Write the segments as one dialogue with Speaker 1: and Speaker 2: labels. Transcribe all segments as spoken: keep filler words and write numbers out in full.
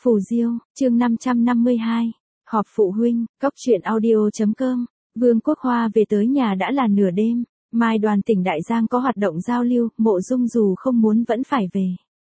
Speaker 1: Phù Diêu, chương năm trăm năm mươi hai. Họp phụ huynh, cóc truyện audio.com. Vương Quốc Hoa về tới nhà đã là nửa đêm. Mai đoàn tỉnh Đại Giang có hoạt động giao lưu, Mộ Dung dù không muốn vẫn phải về.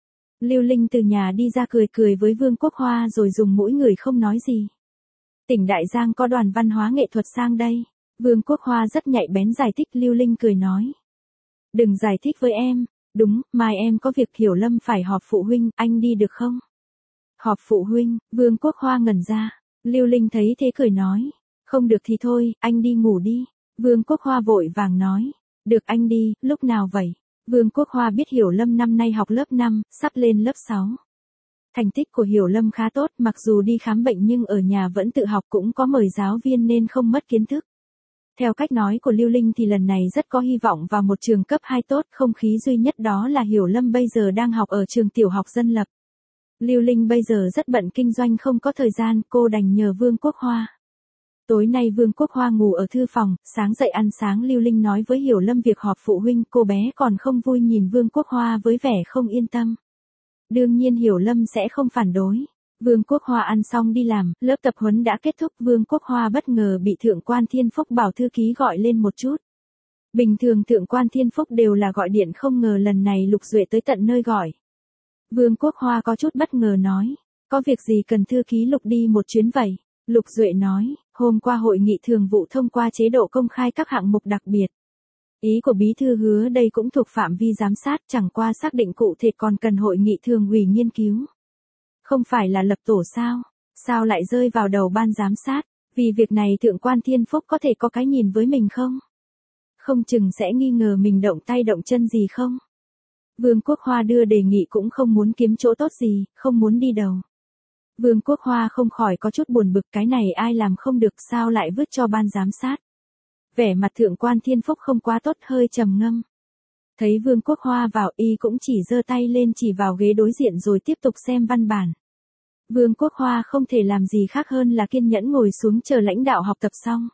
Speaker 1: Lưu Linh từ nhà đi ra cười cười với Vương Quốc Hoa rồi dùng mũi người không nói gì. Tỉnh Đại Giang có đoàn văn hóa nghệ thuật sang đây. Vương Quốc Hoa rất nhạy bén giải thích. Lưu Linh cười nói. Đừng giải thích với em. Đúng, mai em có việc Hiểu Lâm phải họp phụ huynh, anh đi được không? Họp phụ huynh, Vương Quốc Hoa ngẩn ra. Lưu Linh thấy thế cười nói. Không được thì thôi, anh đi ngủ đi. Vương Quốc Hoa vội vàng nói. Được anh đi, lúc nào vậy? Vương Quốc Hoa biết Hiểu Lâm năm nay học lớp năm, sắp lên lớp sáu. Thành tích của Hiểu Lâm khá tốt, mặc dù đi khám bệnh nhưng ở nhà vẫn tự học, cũng có mời giáo viên nên không mất kiến thức. Theo cách nói của Lưu Linh thì lần này rất có hy vọng vào một trường cấp hai tốt, không khí duy nhất đó là Hiểu Lâm bây giờ đang học ở trường tiểu học dân lập. Lưu Linh bây giờ rất bận kinh doanh không có thời gian, cô đành nhờ Vương Quốc Hoa. Tối nay Vương Quốc Hoa ngủ ở thư phòng, sáng dậy ăn sáng Lưu Linh nói với Hiểu Lâm việc họp phụ huynh, cô bé còn không vui nhìn Vương Quốc Hoa với vẻ không yên tâm. Đương nhiên Hiểu Lâm sẽ không phản đối. Vương Quốc Hoa ăn xong đi làm, lớp tập huấn đã kết thúc. Vương Quốc Hoa bất ngờ bị Thượng quan Thiên Phúc bảo thư ký gọi lên một chút. Bình thường Thượng quan Thiên Phúc đều là gọi điện, không ngờ lần này Lục Duệ tới tận nơi gọi. Vương Quốc Hoa có chút bất ngờ nói, có việc gì cần thư ký Lục đi một chuyến vậy? Lục Duệ nói, hôm qua hội nghị thường vụ thông qua chế độ công khai các hạng mục đặc biệt. Ý của bí thư Hứa đây cũng thuộc phạm vi giám sát, chẳng qua xác định cụ thể còn cần hội nghị thường ủy nghiên cứu. Không phải là lập tổ sao? Sao lại rơi vào đầu ban giám sát? Vì việc này Thượng quan Thiên Phúc có thể có cái nhìn với mình không? Không chừng sẽ nghi ngờ mình động tay động chân gì không? Vương Quốc Hoa đưa đề nghị cũng không muốn kiếm chỗ tốt gì, không muốn đi đầu. Vương Quốc Hoa không khỏi có chút buồn bực, cái này ai làm không được sao lại vứt cho ban giám sát. Vẻ mặt Thượng quan Thiên Phúc không quá tốt, hơi trầm ngâm. Thấy Vương Quốc Hoa vào, y cũng chỉ giơ tay lên chỉ vào ghế đối diện rồi tiếp tục xem văn bản. Vương Quốc Hoa không thể làm gì khác hơn là kiên nhẫn ngồi xuống chờ lãnh đạo học tập xong.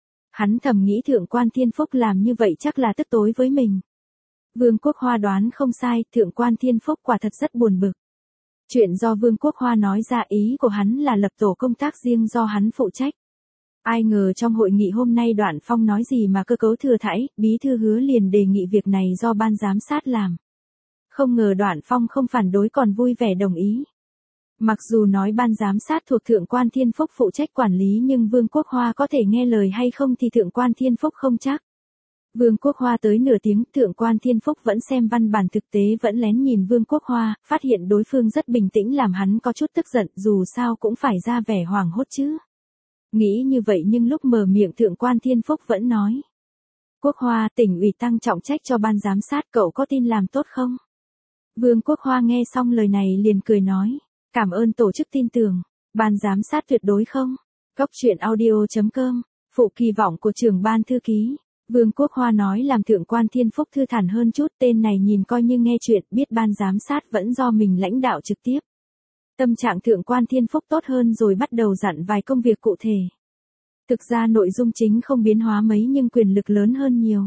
Speaker 1: Hắn thầm nghĩ Thượng quan Thiên Phúc làm như vậy chắc là tức tối với mình. Vương Quốc Hoa đoán không sai, Thượng quan Thiên Phúc quả thật rất buồn bực. Chuyện do Vương Quốc Hoa nói ra, ý của hắn là lập tổ công tác riêng do hắn phụ trách. Ai ngờ trong hội nghị hôm nay Đoạn Phong nói gì mà cơ cấu thừa thãi, bí thư Hứa liền đề nghị việc này do ban giám sát làm. Không ngờ Đoạn Phong không phản đối còn vui vẻ đồng ý. Mặc dù nói ban giám sát thuộc Thượng quan Thiên Phúc phụ trách quản lý nhưng Vương Quốc Hoa có thể nghe lời hay không thì Thượng quan Thiên Phúc không chắc. Vương Quốc Hoa tới nửa tiếng, Thượng quan Thiên Phúc vẫn xem văn bản, thực tế vẫn lén nhìn Vương Quốc Hoa, phát hiện đối phương rất bình tĩnh làm hắn có chút tức giận, dù sao cũng phải ra vẻ hoảng hốt chứ. Nghĩ như vậy nhưng lúc mở miệng Thượng quan Thiên Phúc vẫn nói. Quốc Hoa, tỉnh ủy tăng trọng trách cho ban giám sát, cậu có tin làm tốt không? Vương Quốc Hoa nghe xong lời này liền cười nói. Cảm ơn tổ chức tin tưởng. Ban giám sát tuyệt đối không? Cóc truyện audio.com. Phụ kỳ vọng của trưởng ban thư ký. Vương Quốc Hoa nói làm Thượng quan Thiên Phúc thư thản hơn chút, tên này nhìn coi như nghe chuyện, biết ban giám sát vẫn do mình lãnh đạo trực tiếp. Tâm trạng Thượng quan Thiên Phúc tốt hơn rồi bắt đầu dặn vài công việc cụ thể. Thực ra nội dung chính không biến hóa mấy nhưng quyền lực lớn hơn nhiều.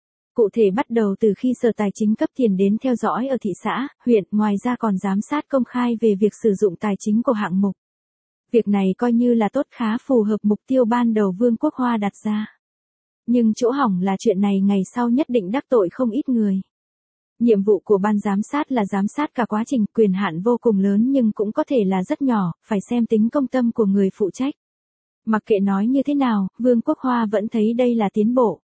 Speaker 1: Cụ thể bắt đầu từ khi Sở Tài chính cấp tiền đến theo dõi ở thị xã, huyện, ngoài ra còn giám sát công khai về việc sử dụng tài chính của hạng mục. Việc này coi như là tốt, khá phù hợp mục tiêu ban đầu Vương Quốc Hoa đặt ra. Nhưng chỗ hỏng là chuyện này ngày sau nhất định đắc tội không ít người. Nhiệm vụ của ban giám sát là giám sát cả quá trình, quyền hạn vô cùng lớn nhưng cũng có thể là rất nhỏ, phải xem tính công tâm của người phụ trách. Mặc kệ nói như thế nào, Vương Quốc Hoa vẫn thấy đây là tiến bộ.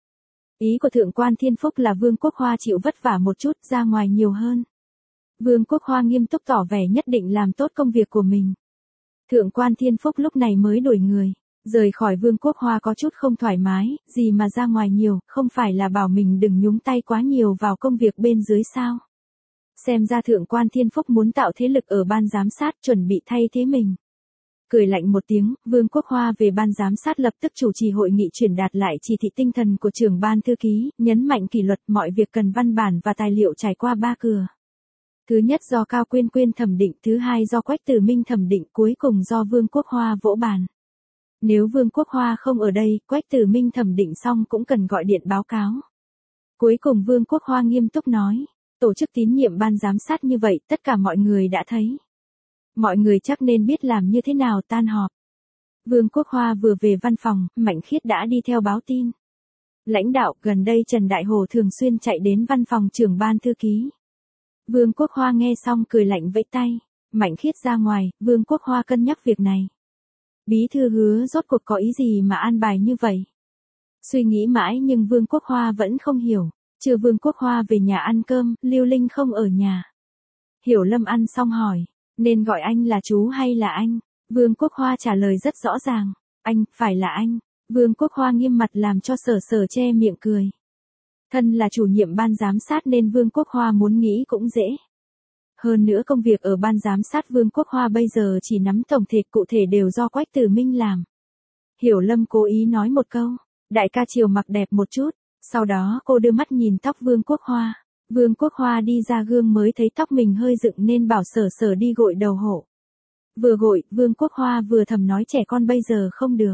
Speaker 1: Ý của Thượng quan Thiên Phúc là Vương Quốc Hoa chịu vất vả một chút, ra ngoài nhiều hơn. Vương Quốc Hoa nghiêm túc tỏ vẻ nhất định làm tốt công việc của mình. Thượng quan Thiên Phúc lúc này mới đổi người. Rời khỏi Vương Quốc Hoa có chút không thoải mái, gì mà ra ngoài nhiều, không phải là bảo mình đừng nhúng tay quá nhiều vào công việc bên dưới sao? Xem ra Thượng quan Thiên Phúc muốn tạo thế lực ở ban giám sát, chuẩn bị thay thế mình. Cười lạnh một tiếng, Vương Quốc Hoa về ban giám sát lập tức chủ trì hội nghị truyền đạt lại chỉ thị tinh thần của trưởng ban thư ký, nhấn mạnh kỷ luật, mọi việc cần văn bản và tài liệu trải qua ba cửa. Thứ nhất do Cao Quyên Quyên thẩm định, thứ hai do Quách Tử Minh thẩm định, cuối cùng do Vương Quốc Hoa vỗ bàn. Nếu Vương Quốc Hoa không ở đây, Quách Tử Minh thẩm định xong cũng cần gọi điện báo cáo. Cuối cùng Vương Quốc Hoa nghiêm túc nói, tổ chức tín nhiệm ban giám sát như vậy tất cả mọi người đã thấy. Mọi người chắc nên biết làm như thế nào tan họp. Vương Quốc Hoa vừa về văn phòng, Mạnh Khiết đã đi theo báo tin. Lãnh đạo, gần đây Trần Đại Hồ thường xuyên chạy đến văn phòng trưởng ban thư ký. Vương Quốc Hoa nghe xong cười lạnh vẫy tay. Mạnh Khiết ra ngoài, Vương Quốc Hoa cân nhắc việc này. Bí thư Hứa rốt cuộc có ý gì mà an bài như vậy? Suy nghĩ mãi nhưng Vương Quốc Hoa vẫn không hiểu. Trưa Vương Quốc Hoa về nhà ăn cơm, Lưu Linh không ở nhà. Hiểu Lâm ăn xong hỏi, nên gọi anh là chú hay là anh? Vương Quốc Hoa trả lời rất rõ ràng, anh, phải là anh. Vương Quốc Hoa nghiêm mặt làm cho Sở Sở che miệng cười. Thân là chủ nhiệm ban giám sát nên Vương Quốc Hoa muốn nghĩ cũng dễ. Hơn nữa công việc ở ban giám sát Vương Quốc Hoa bây giờ chỉ nắm tổng thể, cụ thể đều do Quách Tử Minh làm. Hiểu Lâm cố ý nói một câu, đại ca chiều mặc đẹp một chút, sau đó cô đưa mắt nhìn tóc Vương Quốc Hoa. Vương Quốc Hoa đi ra gương mới thấy tóc mình hơi dựng nên bảo Sở Sở đi gội đầu hộ. Vừa gội, Vương Quốc Hoa vừa thầm nói trẻ con bây giờ không được.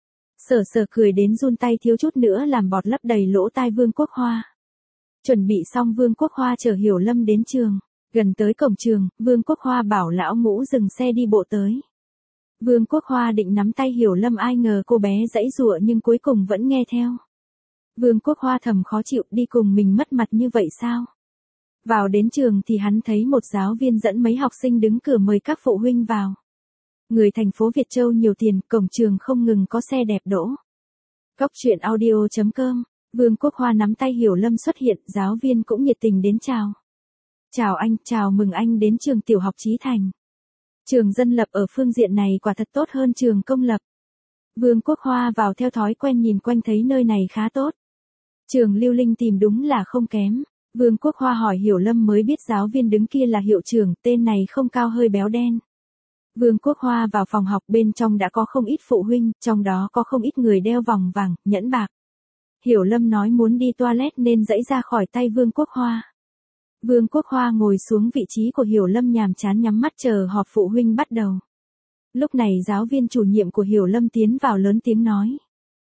Speaker 1: Sở Sở cười đến run tay thiếu chút nữa làm bọt lấp đầy lỗ tai Vương Quốc Hoa. Chuẩn bị xong Vương Quốc Hoa chở Hiểu Lâm đến trường. Gần tới cổng trường, Vương Quốc Hoa bảo lão Ngũ dừng xe đi bộ tới. Vương Quốc Hoa định nắm tay Hiểu Lâm, ai ngờ cô bé giãy giụa nhưng cuối cùng vẫn nghe theo. Vương Quốc Hoa thầm khó chịu, đi cùng mình mất mặt như vậy sao? Vào đến trường thì hắn thấy một giáo viên dẫn mấy học sinh đứng cửa mời các phụ huynh vào. Người thành phố Việt Châu nhiều tiền, cổng trường không ngừng có xe đẹp đỗ. Cóc truyện audio chấm com, Vương Quốc Hoa nắm tay Hiểu Lâm xuất hiện, giáo viên cũng nhiệt tình đến chào. Chào anh, chào mừng anh đến trường tiểu học Chí Thành. Trường dân lập ở phương diện này quả thật tốt hơn trường công lập. Vương Quốc Hoa vào theo thói quen nhìn quanh thấy nơi này khá tốt. Trường Lưu Linh tìm đúng là không kém. Vương Quốc Hoa hỏi Hiểu Lâm mới biết giáo viên đứng kia là hiệu trưởng, tên này không cao hơi béo đen. Vương Quốc Hoa vào phòng học, bên trong đã có không ít phụ huynh, trong đó có không ít người đeo vòng vàng, nhẫn bạc. Hiểu Lâm nói muốn đi toilet nên giãy ra khỏi tay Vương Quốc Hoa. Vương Quốc Hoa ngồi xuống vị trí của Hiểu Lâm nhàm chán nhắm mắt chờ họp phụ huynh bắt đầu. Lúc này giáo viên chủ nhiệm của Hiểu Lâm tiến vào lớn tiếng nói.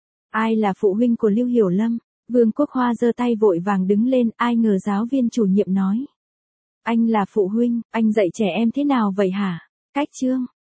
Speaker 1: Ai là phụ huynh của Lưu Hiểu Lâm? Vương Quốc Hoa giơ tay vội vàng đứng lên, ai ngờ giáo viên chủ nhiệm nói. Anh là phụ huynh, anh dạy trẻ em thế nào vậy hả? Cách chương.